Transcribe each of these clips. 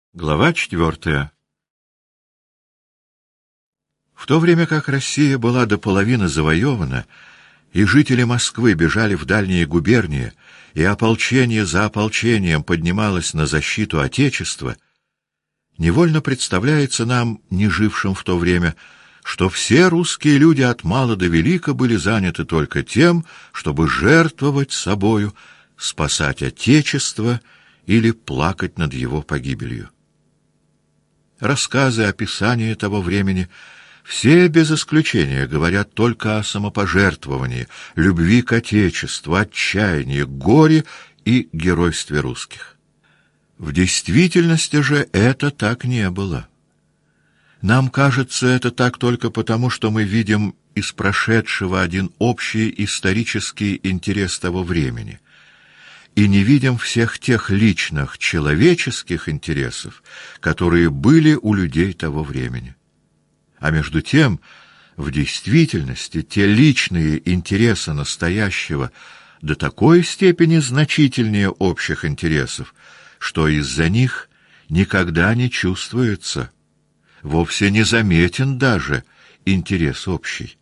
Глава 4. В то время как Россия была до половины завоевана, и жители Москвы бежали в дальние губернии, и ополчение за ополчением поднималось на защиту Отечества, невольно представляется нам, не жившим в то время, что все русские люди от мала до велика были заняты только тем, чтобы жертвовать собою, спасать Отечество или плакать над его погибелью. Рассказы, описания того времени все без исключения говорят только о самопожертвовании, любви к Отечеству, отчаянии, горе и геройстве русских. В действительности же это так не было. Нам кажется это так только потому, что мы видим из прошедшего один общий исторический интерес того времени, и не видим всех тех личных, человеческих интересов, которые были у людей того времени. А между тем, в действительности, те личные интересы настоящего до такой степени значительнее общих интересов, что из-за них никогда не чувствуется, вовсе не заметен даже интерес общий.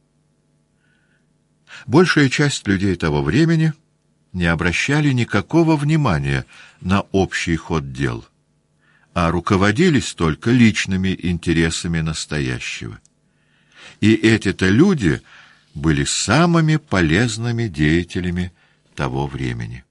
Большая часть людей того времени не обращали никакого внимания на общий ход дел, а руководились только личными интересами настоящего. И эти-то люди были самыми полезными деятелями того времени.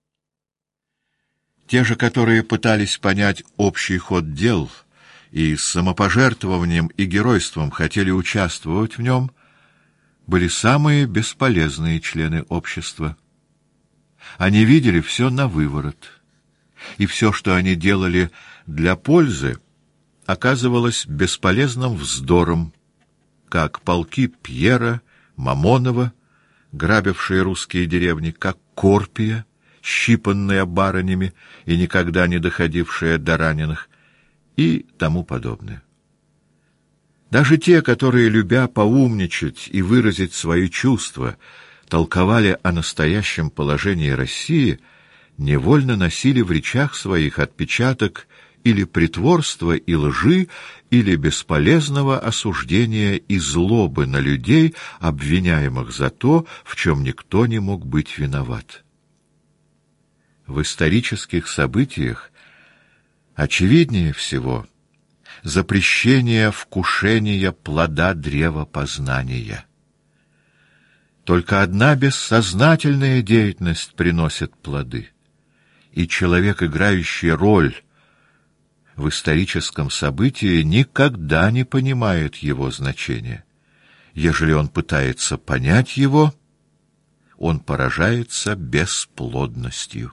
Те же, которые пытались понять общий ход дел и с самопожертвованием и геройством хотели участвовать в нем, были самые бесполезные члены общества. Они видели все навыворот, и все, что они делали для пользы, оказывалось бесполезным вздором, как полки Пьера, Мамонова, грабившие русские деревни, как Корпия, щипанная барынями и никогда не доходившая до раненых, и тому подобное. Даже те, которые, любя поумничать и выразить свои чувства, толковали о настоящем положении России, невольно носили в речах своих отпечаток или притворства и лжи, или бесполезного осуждения и злобы на людей, обвиняемых за то, в чем никто не мог быть виноват. В исторических событиях очевиднее всего запрещение вкушения плода древа познания. Только одна бессознательная деятельность приносит плоды, и человек, играющий роль в историческом событии, никогда не понимает его значения. Ежели он пытается понять его, он поражается бесплодностью.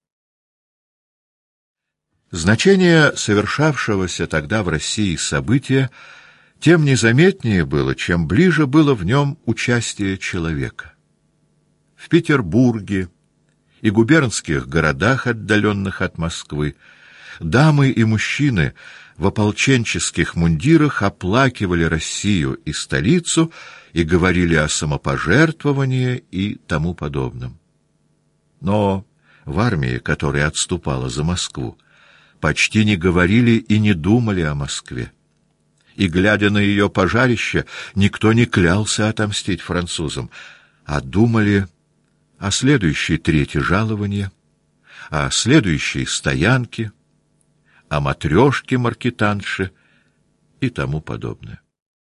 Значение совершавшегося тогда в России события тем незаметнее было, чем ближе было в нем участие человека. В Петербурге и губернских городах, отдаленных от Москвы, дамы и мужчины в ополченческих мундирах оплакивали Россию и столицу и говорили о самопожертвовании и тому подобном. Но в армии, которая отступала за Москву, почти не говорили и не думали о Москве. И, глядя на ее пожарище, никто не клялся отомстить французам, а думали о следующей трети жалования, о следующей стоянке, о матрешке-маркетанше и тому подобное.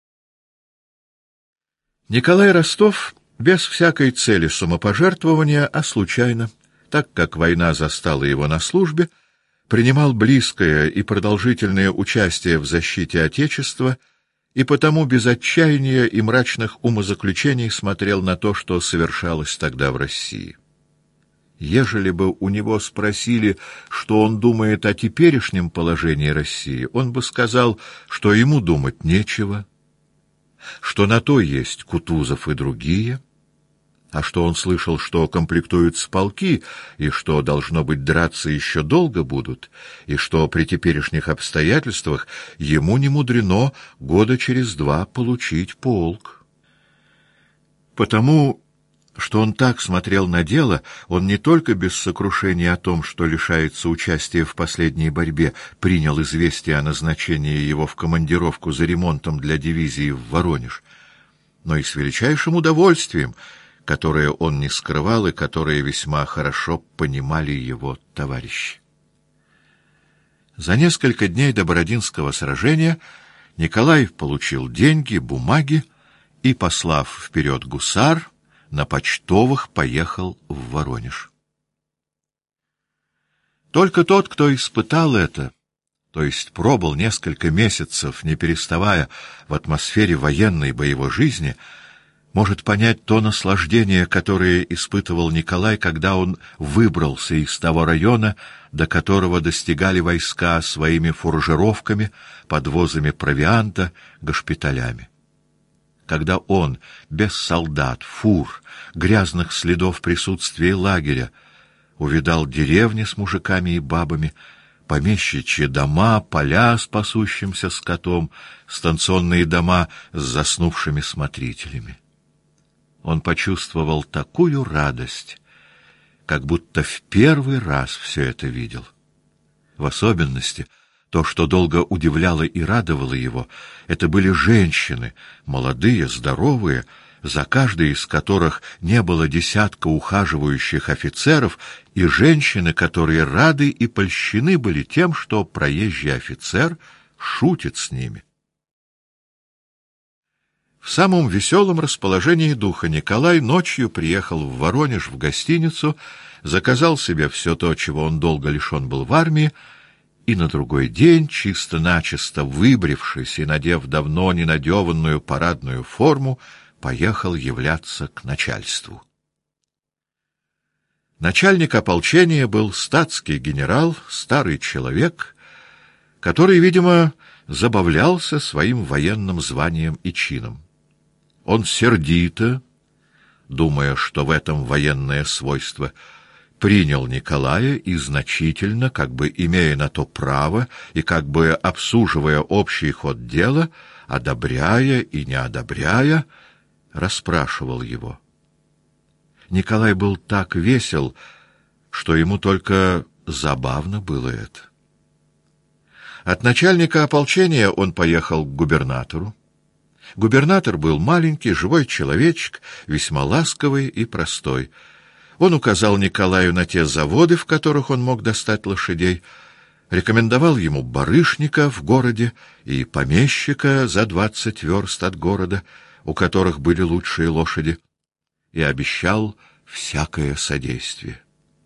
Николай Ростов без всякой цели самопожертвования, а случайно, так как война застала его на службе, принимал близкое и продолжительное участие в защите Отечества и потому без отчаяния и мрачных умозаключений смотрел на то, что совершалось тогда в России. Ежели бы у него спросили, что он думает о теперешнем положении России, он бы сказал, что ему думать нечего, что на то есть Кутузов и другие, а что он слышал, что комплектуются полки, и что, должно быть, драться еще долго будут, и что при теперешних обстоятельствах ему не мудрено года через 2 получить полк. Потому что он так смотрел на дело, он не только без сокрушения о том, что лишается участия в последней борьбе, принял известие о назначении его в командировку за ремонтом для дивизии в Воронеж, но и с величайшим удовольствием, которое он не скрывал и которое весьма хорошо понимали его товарищи. За несколько дней до Бородинского сражения Николай получил деньги, бумаги и, послав вперед гусар, на почтовых поехал в Воронеж. Только тот, кто испытал это, то есть пробыл несколько месяцев, не переставая в атмосфере военной боевой жизни, может понять то наслаждение, которое испытывал Николай, когда он выбрался из того района, до которого достигали войска своими фуржировками, подвозами провианта, госпиталями. Когда он, без солдат, фур, грязных следов присутствия лагеря, увидал деревни с мужиками и бабами, помещичьи дома, поля с пасущимся скотом, станционные дома с заснувшими смотрителями. Он почувствовал такую радость, как будто в первый раз все это видел. В особенности то, что долго удивляло и радовало его, это были женщины, молодые, здоровые, за каждой из которых не было десятка ухаживающих офицеров, и женщины, которые рады и польщены были тем, что проезжий офицер шутит с ними. В самом веселом расположении духа Николай ночью приехал в Воронеж в гостиницу, заказал себе все то, чего он долго лишен был в армии, и на другой день, чисто-начисто выбрившись и надев давно ненадеванную парадную форму, поехал являться к начальству. Начальник ополчения был статский генерал, старый человек, который, видимо, забавлялся своим военным званием и чином. Он сердито, думая, что в этом военное свойство, принял Николая и значительно, как бы имея на то право и как бы обсуживая общий ход дела, одобряя и не одобряя, расспрашивал его. Николай был так весел, что ему только забавно было это. От начальника ополчения он поехал к губернатору. Губернатор был маленький, живой человечек, весьма ласковый и простой. Он указал Николаю на те заводы, в которых он мог достать лошадей, рекомендовал ему барышника в городе и помещика за 20 верст от города, у которых были лучшие лошади, и обещал всякое содействие.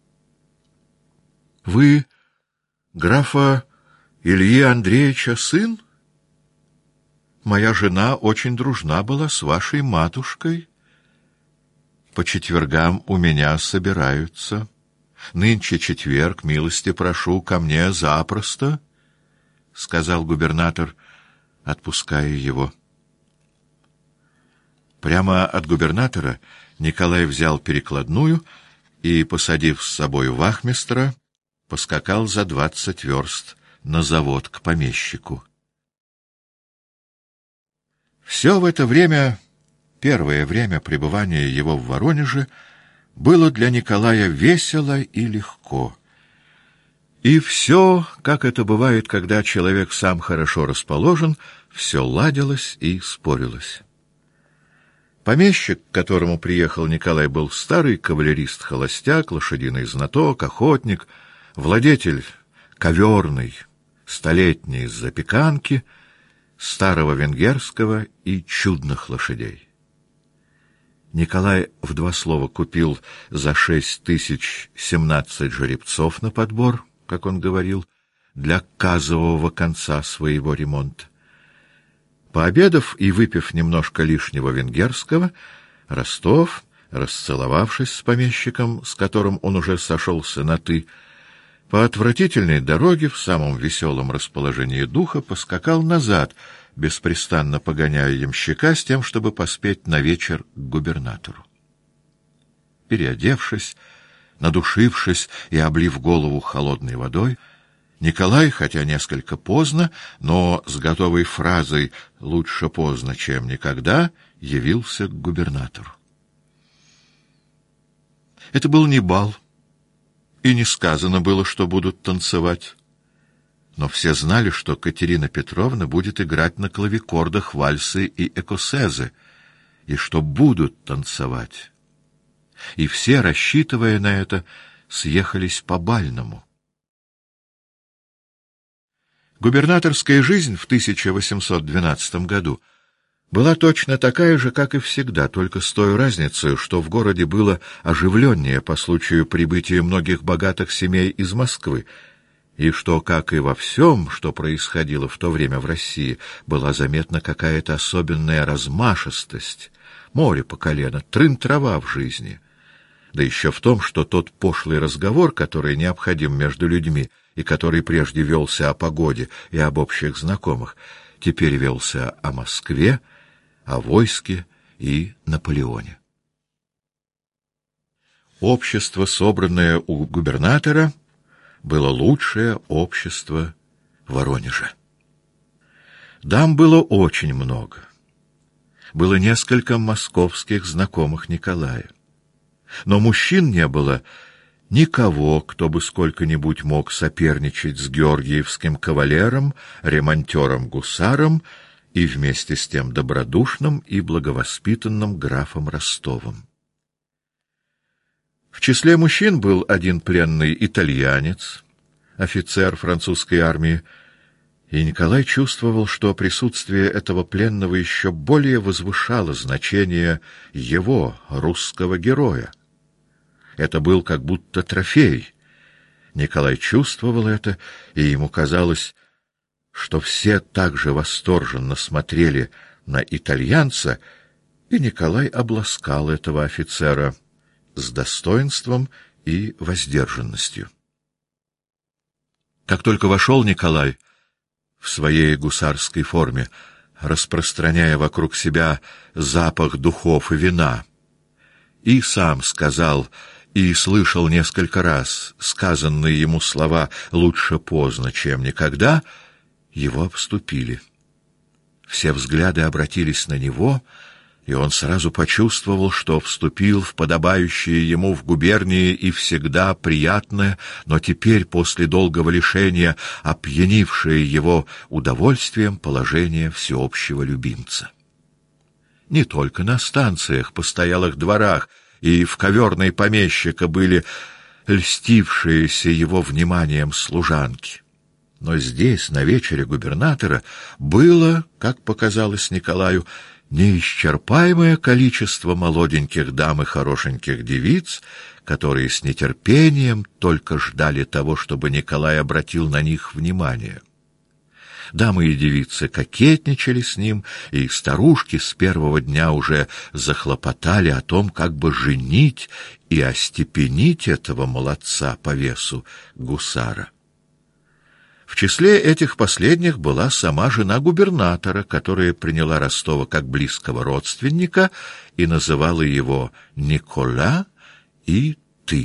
— Вы графа Ильи Андреевича сын? Моя жена очень дружна была с вашей матушкой. По четвергам у меня собираются. Нынче четверг, милости прошу, ко мне запросто, — сказал губернатор, отпуская его. Прямо от губернатора Николай взял перекладную и, посадив с собой вахмистра, поскакал за 20 верст на завод к помещику. Все в это время, первое время пребывания его в Воронеже, было для Николая весело и легко. И все, как это бывает, когда человек сам хорошо расположен, все ладилось и спорилось. Помещик, к которому приехал Николай, был старый кавалерист-холостяк, лошадиный знаток, охотник, владетель коверной, столетней запеканки, старого венгерского и чудных лошадей. Николай в 2 слова купил за 6000 17 жеребцов на подбор, как он говорил, для казового конца своего ремонта. Пообедав и выпив немножко лишнего венгерского, Ростов, расцеловавшись с помещиком, с которым он уже сошелся на «ты», по отвратительной дороге в самом веселом расположении духа поскакал назад, беспрестанно погоняя ямщика с тем, чтобы поспеть на вечер к губернатору. Переодевшись, надушившись и облив голову холодной водой, Николай, хотя несколько поздно, но с готовой фразой «лучше поздно, чем никогда», явился к губернатору. Это был не бал, и не сказано было, что будут танцевать. Но все знали, что Катерина Петровна будет играть на клавикордах вальсы и экосезы, и что будут танцевать. И все, рассчитывая на это, съехались по-бальному. Губернаторская жизнь в 1812 году была точно такая же, как и всегда, только с той разницей, что в городе было оживленнее по случаю прибытия многих богатых семей из Москвы, и что, как и во всем, что происходило в то время в России, была заметна какая-то особенная размашистость, море по колено, трын-трава в жизни. Да еще в том, что тот пошлый разговор, который необходим между людьми, и который прежде велся о погоде и об общих знакомых, теперь велся о Москве, о войске и Наполеоне. Общество, собранное у губернатора, было лучшее общество Воронежа. Дам было очень много. Было несколько московских знакомых Николая. Но мужчин не было никого, кто бы сколько-нибудь мог соперничать с георгиевским кавалером, ремонтером-гусаром и вместе с тем добродушным и благовоспитанным графом Ростовым. В числе мужчин был один пленный итальянец, офицер французской армии, и Николай чувствовал, что присутствие этого пленного еще более возвышало значение его, русского героя. Это был как будто трофей. Николай чувствовал это, и ему казалось, что все так же восторженно смотрели на итальянца, и Николай обласкал этого офицера с достоинством и воздержанностью. Как только вошел Николай в своей гусарской форме, распространяя вокруг себя запах духов и вина, и сам сказал и слышал несколько раз сказанные ему слова «лучше поздно, чем никогда», его обступили. Все взгляды обратились на него, и он сразу почувствовал, что вступил в подобающее ему в губернии и всегда приятное, но теперь, после долгого лишения, опьянившее его удовольствием положение всеобщего любимца. Не только на станциях, постоялых дворах и в коверной помещика были льстившиеся его вниманием служанки. Но здесь, на вечере губернатора, было, как показалось Николаю, неисчерпаемое количество молоденьких дам и хорошеньких девиц, которые с нетерпением только ждали того, чтобы Николай обратил на них внимание. Дамы и девицы кокетничали с ним, и старушки с первого дня уже захлопотали о том, как бы женить и остепенить этого молодца по весу гусара. В числе этих последних была сама жена губернатора, которая приняла Ростова как близкого родственника и называла его Никола и «ты».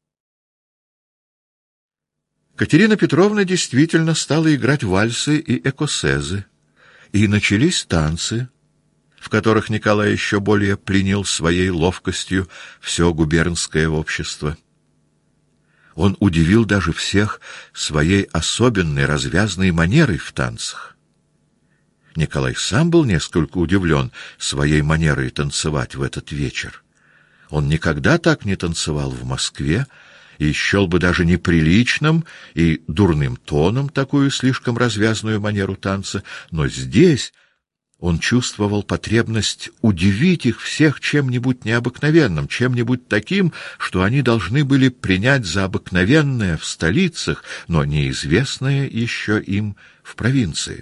Катерина Петровна действительно стала играть вальсы и экосезы, и начались танцы, в которых Николай еще более пленил своей ловкостью все губернское общество. Он удивил даже всех своей особенной развязной манерой в танцах. Николай сам был несколько удивлен своей манерой танцевать в этот вечер. Он никогда так не танцевал в Москве, и счел бы даже неприличным и дурным тоном такую слишком развязную манеру танца, но здесь он чувствовал потребность удивить их всех чем-нибудь необыкновенным, чем-нибудь таким, что они должны были принять за обыкновенное в столицах, но неизвестное еще им в провинции.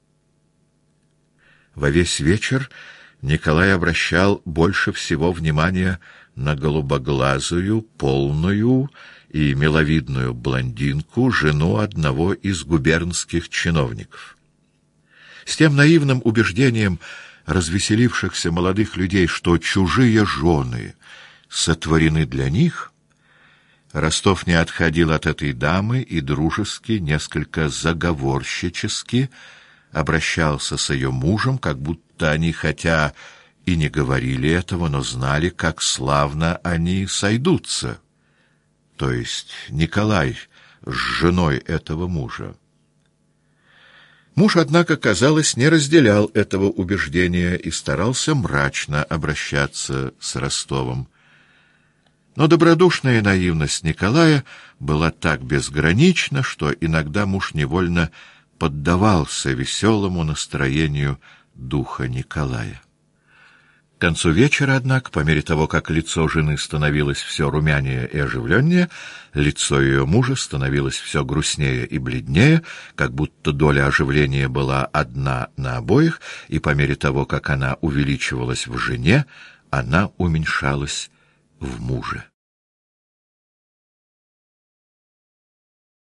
Во весь вечер Николай обращал больше всего внимания на голубоглазую, полную и миловидную блондинку, жену одного из губернских чиновников. С тем наивным убеждением развеселившихся молодых людей, что чужие жены сотворены для них, Ростов не отходил от этой дамы и дружески, несколько заговорщически обращался с ее мужем, как будто они, хотя и не говорили этого, но знали, как славно они сойдутся, то есть Николай с женой этого мужа. Муж, однако, казалось, не разделял этого убеждения и старался мрачно обращаться с Ростовом. Но добродушная наивность Николая была так безгранична, что иногда муж невольно поддавался веселому настроению духа Николая. К концу вечера, однако, по мере того, как лицо жены становилось все румянее и оживленнее, лицо ее мужа становилось все грустнее и бледнее, как будто доля оживления была одна на обоих, и по мере того, как она увеличивалась в жене, она уменьшалась в муже.